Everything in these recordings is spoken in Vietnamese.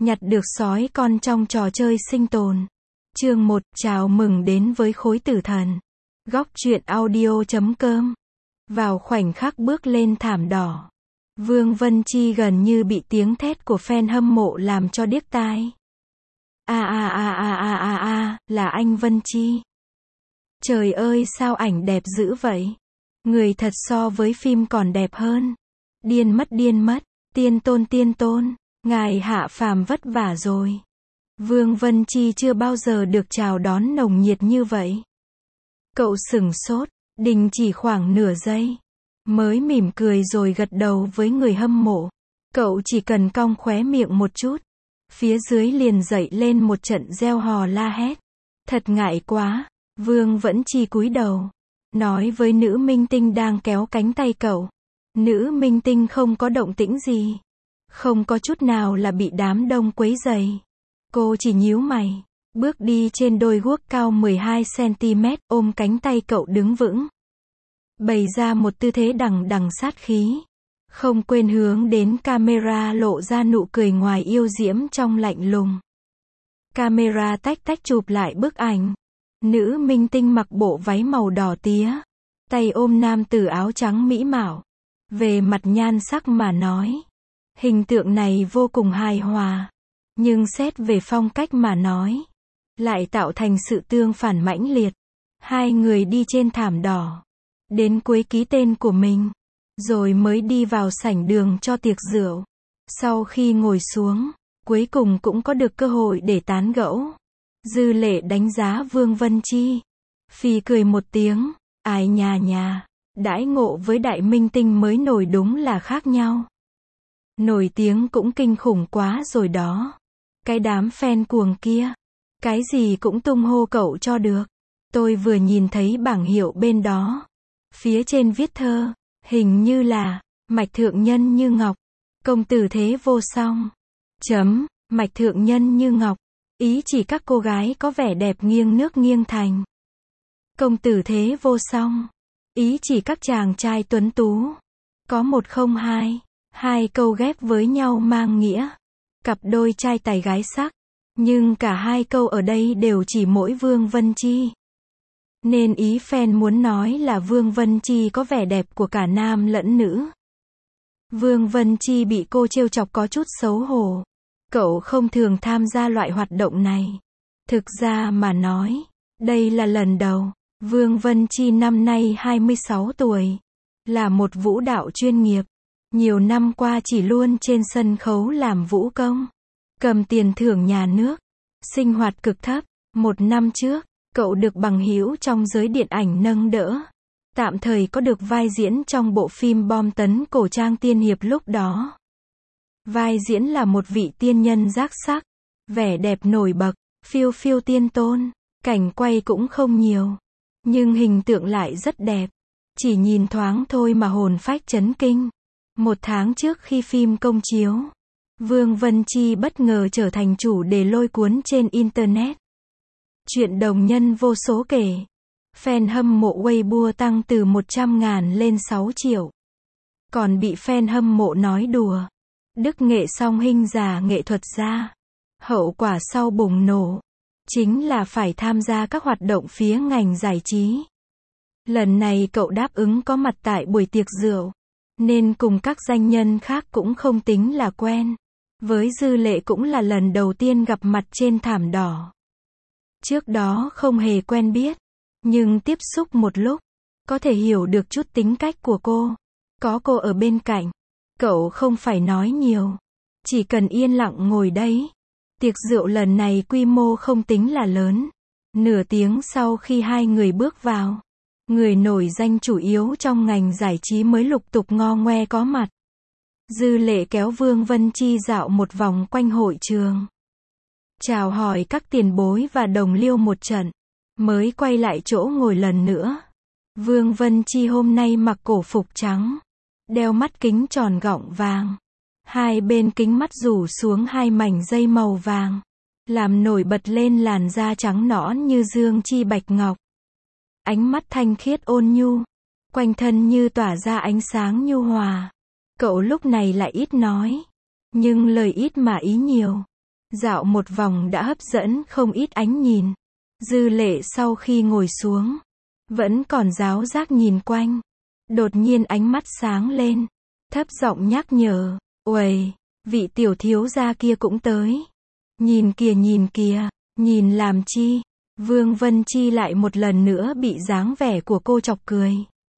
Nhặt được sói con trong trò chơi sinh tồn. Chương 1, chào mừng đến với khối tử thần. Góc truyện audio.com. Vào khoảnh khắc bước lên thảm đỏ, Vương Vân Chi gần như bị tiếng thét của fan hâm mộ làm cho điếc tai. Là anh Vân Chi. Trời ơi sao ảnh đẹp dữ vậy. Người thật so với phim còn đẹp hơn. Điên mất, tiên tôn, ngài hạ phàm vất vả rồi. Vương Vân Chi chưa bao giờ được chào đón nồng nhiệt như vậy. Cậu sửng sốt, đình chỉ khoảng nửa giây, mới mỉm cười rồi gật đầu với người hâm mộ. Cậu chỉ cần cong khóe miệng một chút, phía dưới liền dậy lên một trận reo hò la hét. Thật ngại quá. Vương Vẫn Chi cúi đầu, nói với nữ minh tinh đang kéo cánh tay cậu. Nữ minh tinh không có động tĩnh gì, không có chút nào là bị đám đông quấy rầy. Cô chỉ nhíu mày, bước đi trên đôi guốc cao 12 cm, ôm cánh tay cậu đứng vững, bày ra một tư thế đằng đằng sát khí, không quên hướng đến camera lộ ra nụ cười ngoài yêu diễm trong lạnh lùng. Camera tách chụp lại bức ảnh. Nữ minh tinh mặc bộ váy màu đỏ tía, tay ôm nam tử áo trắng mỹ mạo. Về mặt nhan sắc mà nói, hình tượng này vô cùng hài hòa, nhưng xét về phong cách mà nói, lại tạo thành sự tương phản mãnh liệt. Hai người đi trên thảm đỏ, đến cuối ký tên của mình, rồi mới đi vào sảnh đường cho tiệc rượu. Sau khi ngồi xuống, cuối cùng cũng có được cơ hội để tán gẫu. Dư Lệ đánh giá Vương Vân Chi, phì cười một tiếng, ai nhà, đãi ngộ với đại minh tinh mới nổi đúng là khác nhau. Nổi tiếng cũng kinh khủng quá rồi đó. Cái đám fan cuồng kia, cái gì cũng tung hô cậu cho được. Tôi vừa nhìn thấy bảng hiệu bên đó, phía trên viết thơ, hình như là mạch thượng nhân như ngọc, công tử thế vô song. Mạch thượng nhân như ngọc, ý chỉ các cô gái có vẻ đẹp nghiêng nước nghiêng thành. Công tử thế vô song, ý chỉ các chàng trai tuấn tú. Có một không hai, hai câu ghép với nhau mang nghĩa cặp đôi trai tài gái sắc, nhưng cả hai câu ở đây đều chỉ mỗi Vương Vân Chi. Nên ý fan muốn nói là Vương Vân Chi có vẻ đẹp của cả nam lẫn nữ. Vương Vân Chi bị cô trêu chọc có chút xấu hổ. Cậu không thường tham gia loại hoạt động này. Thực ra mà nói, đây là lần đầu. Vương Vân Chi năm nay 26 tuổi, là một vũ đạo chuyên nghiệp. Nhiều năm qua chỉ luôn trên sân khấu làm vũ công, cầm tiền thưởng nhà nước, sinh hoạt cực thấp. Một năm trước, cậu được bằng hữu trong giới điện ảnh nâng đỡ, tạm thời có được vai diễn trong bộ phim bom tấn cổ trang tiên hiệp lúc đó. Vai diễn là một vị tiên nhân giác sắc, vẻ đẹp nổi bật, phiêu tiên tôn, cảnh quay cũng không nhiều, nhưng hình tượng lại rất đẹp. Chỉ nhìn thoáng thôi mà hồn phách chấn kinh. Một tháng trước khi phim công chiếu, Vương Vân Chi bất ngờ trở thành chủ đề lôi cuốn trên Internet. Chuyện đồng nhân vô số kể. Fan hâm mộ Weibo tăng từ 100.000 lên 6 triệu. Còn bị fan hâm mộ nói đùa. Đức nghệ song hình giả nghệ thuật gia. Hậu quả sau bùng nổ chính là phải tham gia các hoạt động phía ngành giải trí. Lần này cậu đáp ứng có mặt tại buổi tiệc rượu, nên cùng các danh nhân khác cũng không tính là quen. Với Dư Lệ cũng là lần đầu tiên gặp mặt trên thảm đỏ. Trước đó không hề quen biết, nhưng tiếp xúc một lúc, có thể hiểu được chút tính cách của cô. Có cô ở bên cạnh, cậu không phải nói nhiều, chỉ cần yên lặng ngồi đấy. Tiệc rượu lần này quy mô không tính là lớn. Nửa tiếng sau khi hai người bước vào, người nổi danh chủ yếu trong ngành giải trí mới lục tục ngo ngoe có mặt. Dư Lệ kéo Vương Vân Chi dạo một vòng quanh hội trường, chào hỏi các tiền bối và đồng liêu một trận, mới quay lại chỗ ngồi lần nữa. Vương Vân Chi hôm nay mặc cổ phục trắng, đeo mắt kính tròn gọng vàng, hai bên kính mắt rủ xuống hai mảnh dây màu vàng, làm nổi bật lên làn da trắng nõn như dương chi bạch ngọc. Ánh mắt thanh khiết ôn nhu, quanh thân như tỏa ra ánh sáng nhu hòa. Cậu lúc này lại ít nói, nhưng lời ít mà ý nhiều. Dạo một vòng đã hấp dẫn không ít ánh nhìn. Dư Lệ sau khi ngồi xuống, vẫn còn giáo giác nhìn quanh. Đột nhiên ánh mắt sáng lên, thấp giọng nhắc nhở, uầy, vị tiểu thiếu gia kia cũng tới. Nhìn kìa, nhìn làm chi? Vương Vân Chi lại một lần nữa bị dáng vẻ của cô chọc cười.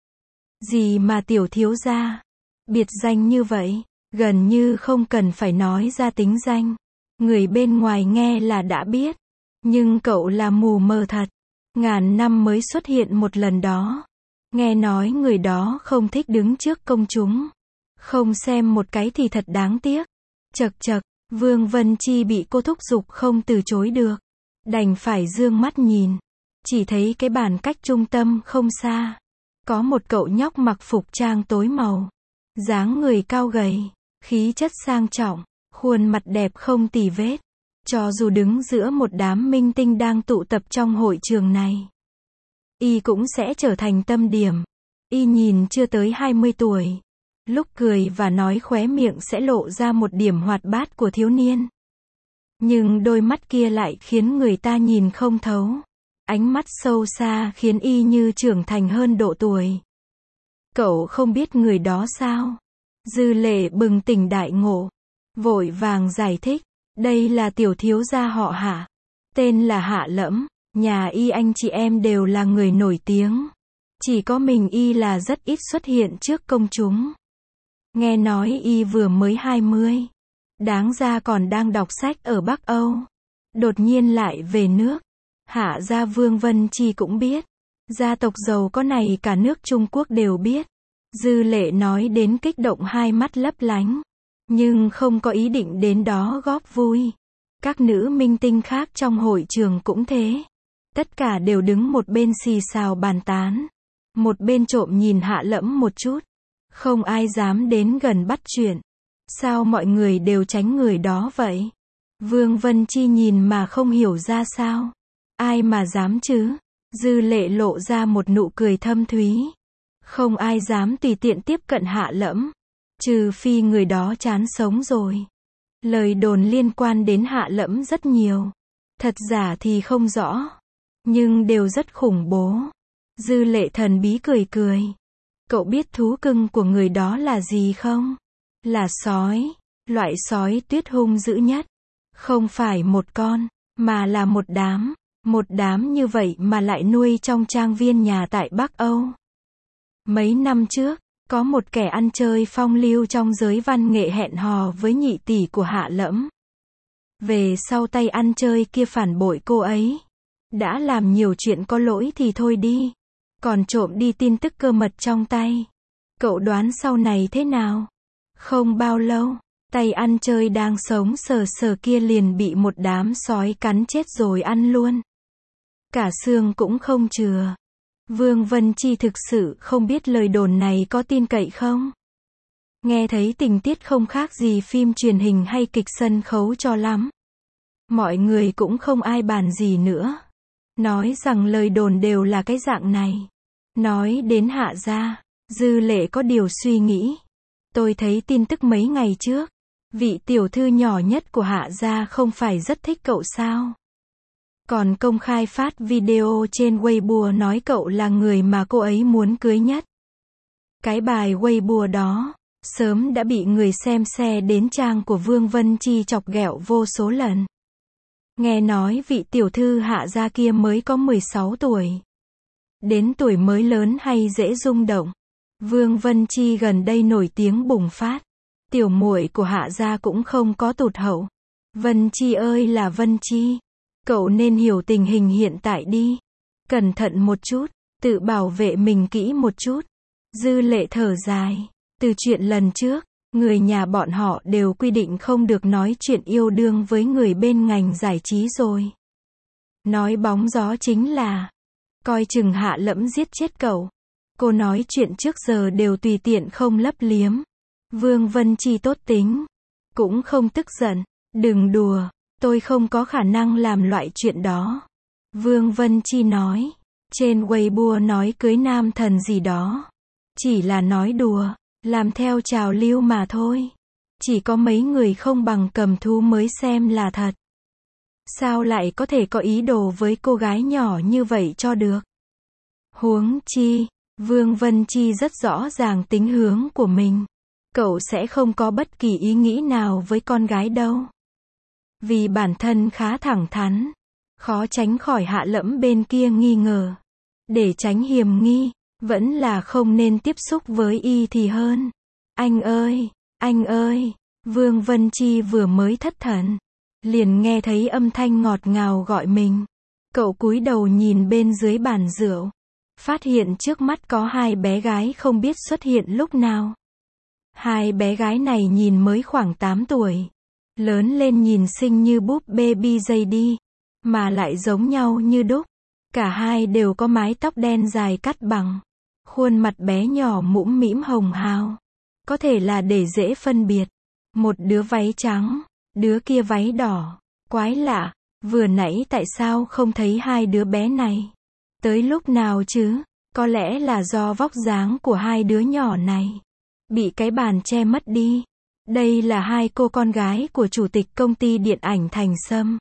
Gì mà tiểu thiếu gia? Biệt danh như vậy, gần như không cần phải nói ra tính danh. Người bên ngoài nghe là đã biết. Nhưng cậu là mù mờ thật. Ngàn năm mới xuất hiện một lần đó. Nghe nói người đó không thích đứng trước công chúng. Không xem một cái thì thật đáng tiếc. Chậc chậc, Vương Vân Chi bị cô thúc giục không từ chối được. Đành phải dương mắt nhìn. Chỉ thấy cái bàn cách trung tâm không xa. Có một cậu nhóc mặc phục trang tối màu. Dáng người cao gầy, khí chất sang trọng, khuôn mặt đẹp không tì vết. Cho dù đứng giữa một đám minh tinh đang tụ tập trong hội trường này, y cũng sẽ trở thành tâm điểm. Y nhìn chưa tới 20 tuổi. Lúc cười và nói khóe miệng sẽ lộ ra một điểm hoạt bát của thiếu niên. Nhưng đôi mắt kia lại khiến người ta nhìn không thấu. Ánh mắt sâu xa khiến y như trưởng thành hơn độ tuổi. Cậu không biết người đó sao? Dư Lệ bừng tỉnh đại ngộ. Vội vàng giải thích. Đây là tiểu thiếu gia họ Hạ. Tên là Hạ Lẫm. Nhà y anh chị em đều là người nổi tiếng. Chỉ có mình y là rất ít xuất hiện trước công chúng. Nghe nói y vừa mới 20. Đáng ra còn đang đọc sách ở Bắc Âu. Đột nhiên lại về nước. Hạ gia Vương Vân Chi cũng biết. Gia tộc giàu có này cả nước Trung Quốc đều biết. Dư Lệ nói đến kích động hai mắt lấp lánh. Nhưng không có ý định đến đó góp vui. Các nữ minh tinh khác trong hội trường cũng thế. Tất cả đều đứng một bên xì xào bàn tán. Một bên trộm nhìn Hạ Lẫm một chút. Không ai dám đến gần bắt chuyện. Sao mọi người đều tránh người đó vậy? Vương Vân Chi nhìn mà không hiểu ra sao. Ai mà dám chứ? Dư Lệ lộ ra một nụ cười thâm thúy. Không ai dám tùy tiện tiếp cận Hạ Lẫm. Trừ phi người đó chán sống rồi. Lời đồn liên quan đến Hạ Lẫm rất nhiều. Thật giả thì không rõ. Nhưng đều rất khủng bố. Dư Lệ thần bí cười cười. Cậu biết thú cưng của người đó là gì không? Là sói. Loại sói tuyết hung dữ nhất. Không phải một con, mà là một đám. Một đám như vậy mà lại nuôi trong trang viên nhà tại Bắc Âu. Mấy năm trước, có một kẻ ăn chơi phong lưu trong giới văn nghệ hẹn hò với nhị tỷ của Hạ Lẫm. Về sau tay ăn chơi kia phản bội cô ấy. Đã làm nhiều chuyện có lỗi thì thôi đi. Còn trộm đi tin tức cơ mật trong tay. Cậu đoán sau này thế nào? Không bao lâu, tay ăn chơi đang sống sờ sờ kia liền bị một đám sói cắn chết rồi ăn luôn. Cả xương cũng không chừa. Vương Vân Chi thực sự không biết lời đồn này có tin cậy không? Nghe thấy tình tiết không khác gì phim truyền hình hay kịch sân khấu cho lắm. Mọi người cũng không ai bàn gì nữa. Nói rằng lời đồn đều là cái dạng này. Nói đến Hạ gia, Dư Lệ có điều suy nghĩ. Tôi thấy tin tức mấy ngày trước. Vị tiểu thư nhỏ nhất của Hạ gia không phải rất thích cậu sao? Còn công khai phát video trên Weibo nói cậu là người mà cô ấy muốn cưới nhất. Cái bài Weibo đó, sớm đã bị người xem share đến trang của Vương Vân Chi chọc ghẹo vô số lần. Nghe nói vị tiểu thư Hạ gia kia mới có 16 tuổi. Đến tuổi mới lớn hay dễ rung động. Vương Vân Chi gần đây nổi tiếng bùng phát. Tiểu muội của Hạ gia cũng không có tụt hậu. Vân Chi ơi là Vân Chi. Cậu nên hiểu tình hình hiện tại đi. Cẩn thận một chút, tự bảo vệ mình kỹ một chút. Dư Lệ thở dài. Từ chuyện lần trước, người nhà bọn họ đều quy định không được nói chuyện yêu đương với người bên ngành giải trí rồi. Nói bóng gió chính là coi chừng Hạ Lẫm giết chết cậu. Cô nói chuyện trước giờ đều tùy tiện không lấp liếm. Vương Vân Chi tốt tính, cũng không tức giận. Đừng đùa, tôi không có khả năng làm loại chuyện đó. Vương Vân Chi nói. Trên Weibo nói cưới nam thần gì đó. Chỉ là nói đùa, làm theo trào lưu mà thôi. Chỉ có mấy người không bằng cầm thú mới xem là thật. Sao lại có thể có ý đồ với cô gái nhỏ như vậy cho được? Huống chi, Vương Vân Chi rất rõ ràng tính hướng của mình. Cậu sẽ không có bất kỳ ý nghĩ nào với con gái đâu. Vì bản thân khá thẳng thắn, khó tránh khỏi hạ lẫm bên kia nghi ngờ. Để tránh hiềm nghi, vẫn là không nên tiếp xúc với y thì hơn. Anh ơi, Vương Vân Chi vừa mới thất thần, liền nghe thấy âm thanh ngọt ngào gọi mình. Cậu cúi đầu nhìn bên dưới bàn rượu, phát hiện trước mắt có hai bé gái không biết xuất hiện lúc nào. Hai bé gái này nhìn mới khoảng 8 tuổi. Lớn lên nhìn xinh như búp bê BJD, mà lại giống nhau như đúc. Cả hai đều có mái tóc đen dài cắt bằng. Khuôn mặt bé nhỏ mũm mĩm hồng hào. Có thể là để dễ phân biệt. Một đứa váy trắng, đứa kia váy đỏ. Quái lạ, vừa nãy tại sao không thấy hai đứa bé này? Tới lúc nào chứ? Có lẽ là do vóc dáng của hai đứa nhỏ này bị cái bàn che mất đi. Đây là hai cô con gái của chủ tịch công ty điện ảnh Thành Sâm.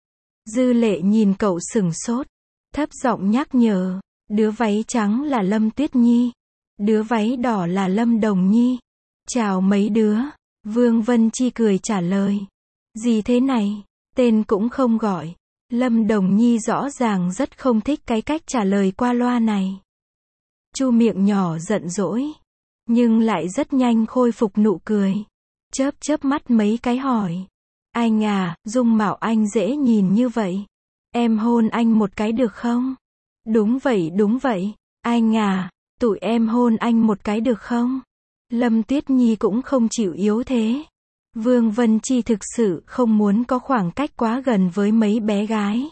Dư Lệ nhìn cậu sửng sốt, thấp giọng nhắc nhở, đứa váy trắng là Lâm Tuyết Nhi, đứa váy đỏ là Lâm Đồng Nhi. Chào mấy đứa, Vương Vân Chi cười trả lời. Gì thế này, tên cũng không gọi. Lâm Đồng Nhi rõ ràng rất không thích cái cách trả lời qua loa này. Chu miệng nhỏ giận dỗi, nhưng lại rất nhanh khôi phục nụ cười. Chớp chớp mắt mấy cái hỏi. Anh à, dung mạo anh dễ nhìn như vậy. Em hôn anh một cái được không? Đúng vậy. Anh à, tụi em hôn anh một cái được không? Lâm Tuyết Nhi cũng không chịu yếu thế. Vương Vân Chi thực sự không muốn có khoảng cách quá gần với mấy bé gái.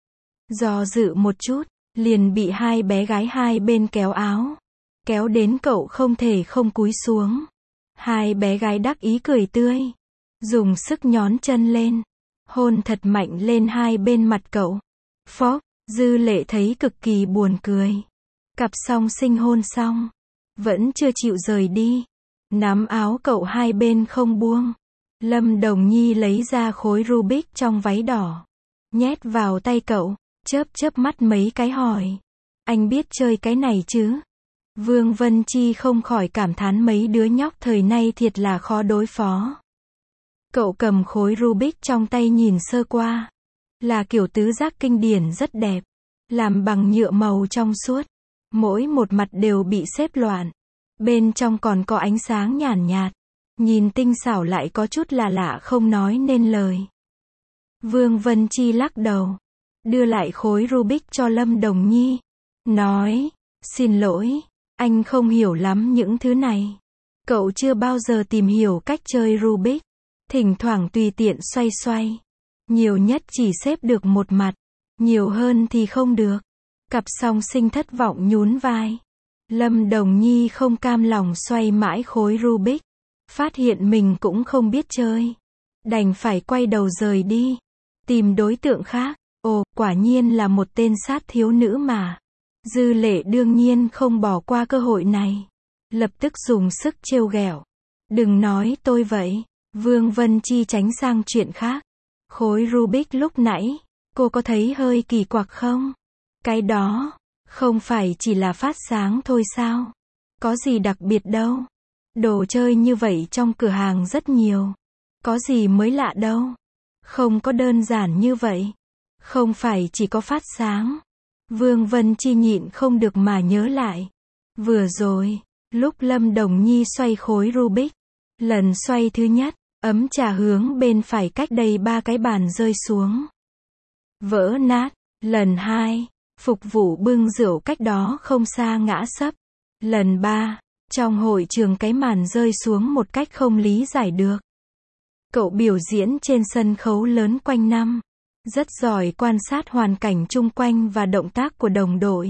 Do dự một chút, liền bị hai bé gái hai bên kéo áo. Kéo đến cậu không thể không cúi xuống. Hai bé gái đắc ý cười tươi, dùng sức nhón chân lên, hôn thật mạnh lên hai bên mặt cậu. Phốc, Dư Lệ thấy cực kỳ buồn cười. Cặp song sinh hôn xong, vẫn chưa chịu rời đi, nắm áo cậu hai bên không buông. Lâm Đồng Nhi lấy ra khối Rubik trong váy đỏ, nhét vào tay cậu, chớp chớp mắt mấy cái hỏi. Anh biết chơi cái này chứ? Vương Vân Chi không khỏi cảm thán mấy đứa nhóc thời nay thiệt là khó đối phó. Cậu cầm khối Rubik trong tay nhìn sơ qua. Là kiểu tứ giác kinh điển rất đẹp. Làm bằng nhựa màu trong suốt. Mỗi một mặt đều bị xếp loạn. Bên trong còn có ánh sáng nhàn nhạt. Nhìn tinh xảo lại có chút là lạ không nói nên lời. Vương Vân Chi lắc đầu. Đưa lại khối Rubik cho Lâm Đồng Nhi. Nói, xin lỗi. Anh không hiểu lắm những thứ này. Cậu chưa bao giờ tìm hiểu cách chơi Rubik. Thỉnh thoảng tùy tiện xoay xoay. Nhiều nhất chỉ xếp được một mặt. Nhiều hơn thì không được. Cặp song sinh thất vọng nhún vai. Lâm Đồng Nhi không cam lòng xoay mãi khối Rubik. Phát hiện mình cũng không biết chơi. Đành phải quay đầu rời đi. Tìm đối tượng khác. Ồ, quả nhiên là một tên sát thiếu nữ mà. Dư Lệ đương nhiên không bỏ qua cơ hội này. Lập tức dùng sức trêu ghẹo. Đừng nói tôi vậy. Vương Vân Chi tránh sang chuyện khác. Khối Rubik lúc nãy, cô có thấy hơi kỳ quặc không? Cái đó, không phải chỉ là phát sáng thôi sao? Có gì đặc biệt đâu. Đồ chơi như vậy trong cửa hàng rất nhiều. Có gì mới lạ đâu. Không có đơn giản như vậy. Không phải chỉ có phát sáng. Vương Vân Chi nhịn không được mà nhớ lại. Vừa rồi, lúc Lâm Đồng Nhi xoay khối Rubik, lần xoay thứ nhất, ấm trà hướng bên phải cách đây 3 cái bàn rơi xuống. Vỡ nát. Lần 2, phục vụ bưng rượu cách đó không xa ngã sấp. Lần 3, trong hội trường cái màn rơi xuống một cách không lý giải được. Cậu biểu diễn trên sân khấu lớn quanh năm. Rất giỏi quan sát hoàn cảnh chung quanh và động tác của đồng đội.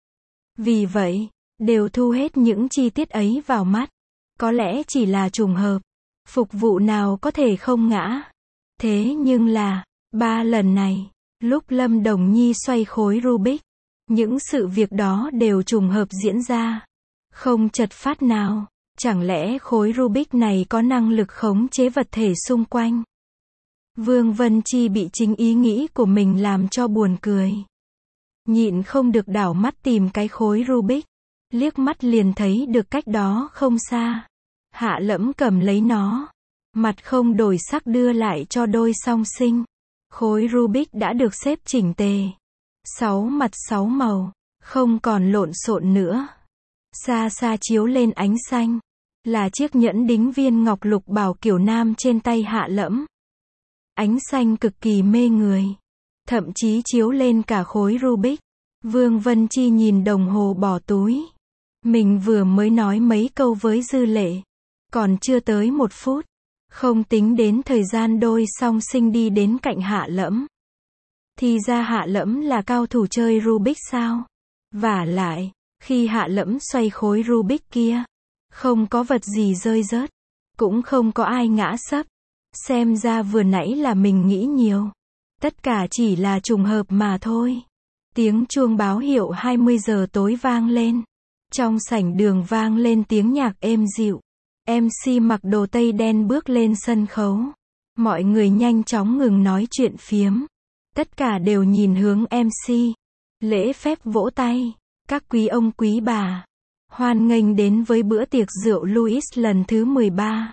Vì vậy, đều thu hết những chi tiết ấy vào mắt. Có lẽ chỉ là trùng hợp. Phục vụ nào có thể không ngã. Thế nhưng là, 3 lần này, lúc Lâm Đồng Nhi xoay khối Rubik, những sự việc đó đều trùng hợp diễn ra. Không chật phát nào. Chẳng lẽ khối Rubik này có năng lực khống chế vật thể xung quanh? Vương Vân Chi bị chính ý nghĩ của mình làm cho buồn cười. Nhịn không được đảo mắt tìm cái khối Rubik. Liếc mắt liền thấy được cách đó không xa. Hạ Lẫm cầm lấy nó. Mặt không đổi sắc đưa lại cho đôi song sinh. Khối Rubik đã được xếp chỉnh tề. 6 mặt 6 màu. Không còn lộn xộn nữa. Xa xa chiếu lên ánh xanh. Là chiếc nhẫn đính viên ngọc lục bảo kiểu nam trên tay Hạ Lẫm. Ánh xanh cực kỳ mê người. Thậm chí chiếu lên cả khối Rubik. Vương Vân Chi nhìn đồng hồ bỏ túi. Mình vừa mới nói mấy câu với Dư Lệ. Còn chưa tới 1 phút. Không tính đến thời gian đôi song sinh đi đến cạnh Hạ Lẫm. Thì ra Hạ Lẫm là cao thủ chơi Rubik sao? Vả lại, khi Hạ Lẫm xoay khối Rubik kia, không có vật gì rơi rớt. Cũng không có ai ngã sấp. Xem ra vừa nãy là mình nghĩ nhiều. Tất cả chỉ là trùng hợp mà thôi. Tiếng chuông báo hiệu 20 giờ tối vang lên. Trong sảnh đường vang lên tiếng nhạc êm dịu. MC mặc đồ tây đen bước lên sân khấu. Mọi người nhanh chóng ngừng nói chuyện phiếm. Tất cả đều nhìn hướng MC. Lễ phép vỗ tay. Các quý ông quý bà. Hoan nghênh đến với bữa tiệc rượu Louis lần thứ 13.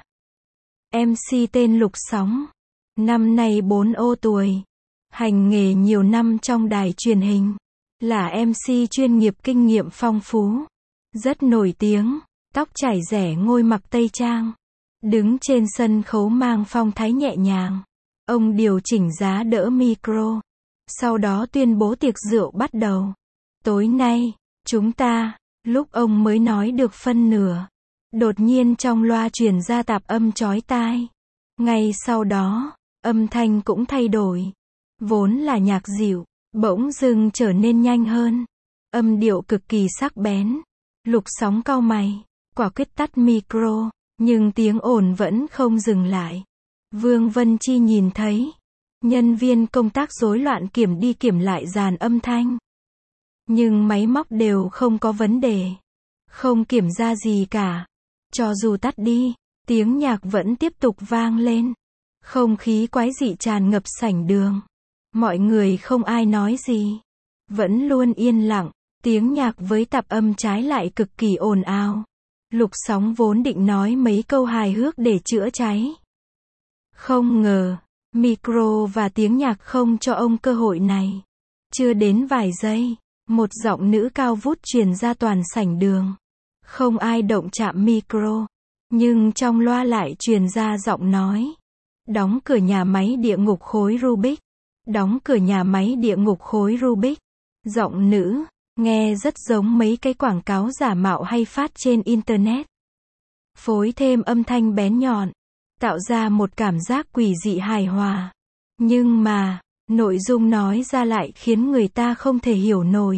MC tên Lục Sóng. Năm nay 40 tuổi. Hành nghề nhiều năm trong đài truyền hình. Là MC chuyên nghiệp kinh nghiệm phong phú. Rất nổi tiếng. Tóc chảy rẻ ngôi mặc tây trang. Đứng trên sân khấu mang phong thái nhẹ nhàng. Ông điều chỉnh giá đỡ micro. Sau đó tuyên bố tiệc rượu bắt đầu. Tối nay, chúng ta, lúc ông mới nói được phân nửa. Đột nhiên trong loa truyền ra tạp âm chói tai. Ngay sau đó, âm thanh cũng thay đổi. Vốn là nhạc dịu, bỗng dưng trở nên nhanh hơn. Âm điệu cực kỳ sắc bén. Lục Sóng cau mày, quả quyết tắt micro, nhưng tiếng ồn vẫn không dừng lại. Vương Vân Chi nhìn thấy, nhân viên công tác rối loạn kiểm đi kiểm lại dàn âm thanh. Nhưng máy móc đều không có vấn đề. Không kiểm ra gì cả. Cho dù tắt đi, tiếng nhạc vẫn tiếp tục vang lên. Không khí quái dị tràn ngập sảnh đường. Mọi người không ai nói gì. Vẫn luôn yên lặng. Tiếng nhạc với tạp âm trái lại cực kỳ ồn ào. Lục Sóng vốn định nói mấy câu hài hước để chữa cháy. Không ngờ, micro và tiếng nhạc không cho ông cơ hội này. Chưa đến vài giây, một giọng nữ cao vút truyền ra toàn sảnh đường. Không ai động chạm micro, nhưng trong loa lại truyền ra giọng nói. Đóng cửa nhà máy địa ngục khối Rubik. Đóng cửa nhà máy địa ngục khối Rubik. Giọng nữ, nghe rất giống mấy cái quảng cáo giả mạo hay phát trên Internet. Phối thêm âm thanh bén nhọn, tạo ra một cảm giác quỷ dị hài hòa. Nhưng mà, nội dung nói ra lại khiến người ta không thể hiểu nổi.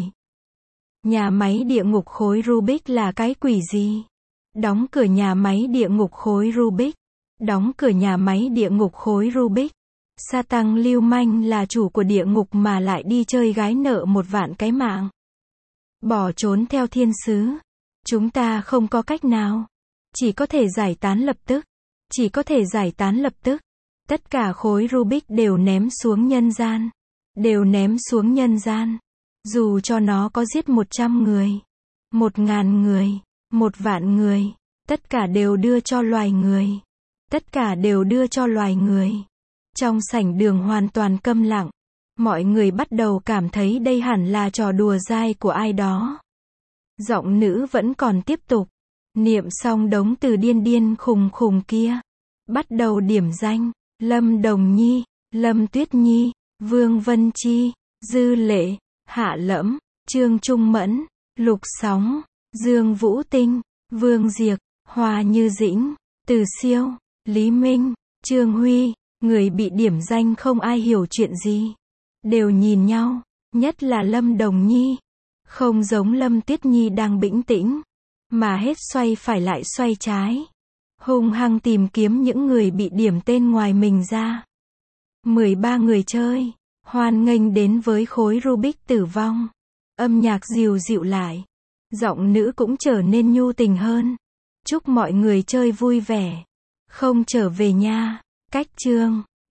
Nhà máy địa ngục khối Rubik là cái quỷ gì? Đóng cửa nhà máy địa ngục khối Rubik. Đóng cửa nhà máy địa ngục khối Rubik. Sa tăng lưu manh là chủ của địa ngục mà lại đi chơi gái nợ 1 vạn cái mạng. Bỏ trốn theo thiên sứ. Chúng ta không có cách nào. Chỉ có thể giải tán lập tức. Chỉ có thể giải tán lập tức. Tất cả khối Rubik đều ném xuống nhân gian. Đều ném xuống nhân gian. Dù cho nó có giết 100 người. 1000 người. 1 vạn người. Tất cả đều đưa cho loài người. Tất cả đều đưa cho loài người. Trong sảnh đường hoàn toàn câm lặng. Mọi người bắt đầu cảm thấy đây hẳn là trò đùa dai của ai đó. Giọng nữ vẫn còn tiếp tục. Niệm xong đống từ điên điên khùng khùng kia. Bắt đầu điểm danh. Lâm Đồng Nhi, Lâm Tuyết Nhi, Vương Vân Chi, Dư Lệ, Hạ Lẫm, Trương Trung Mẫn, Lục Sóng, Dương Vũ Tinh, Vương Diệc, Hoa Như Dĩnh, Từ Siêu, Lý Minh, Trương Huy. Người bị điểm danh không ai hiểu chuyện gì. Đều nhìn nhau, nhất là Lâm Đồng Nhi. Không giống Lâm Tuyết Nhi đang bĩnh tĩnh, mà hết xoay phải lại xoay trái. Hung hăng tìm kiếm những người bị điểm tên ngoài mình ra. 13 người chơi, hoan nghênh đến với khối Rubik tử vong. Âm nhạc dịu dịu lại. Giọng nữ cũng trở nên nhu tình hơn. Chúc mọi người chơi vui vẻ. Không trở về nha. Cách chương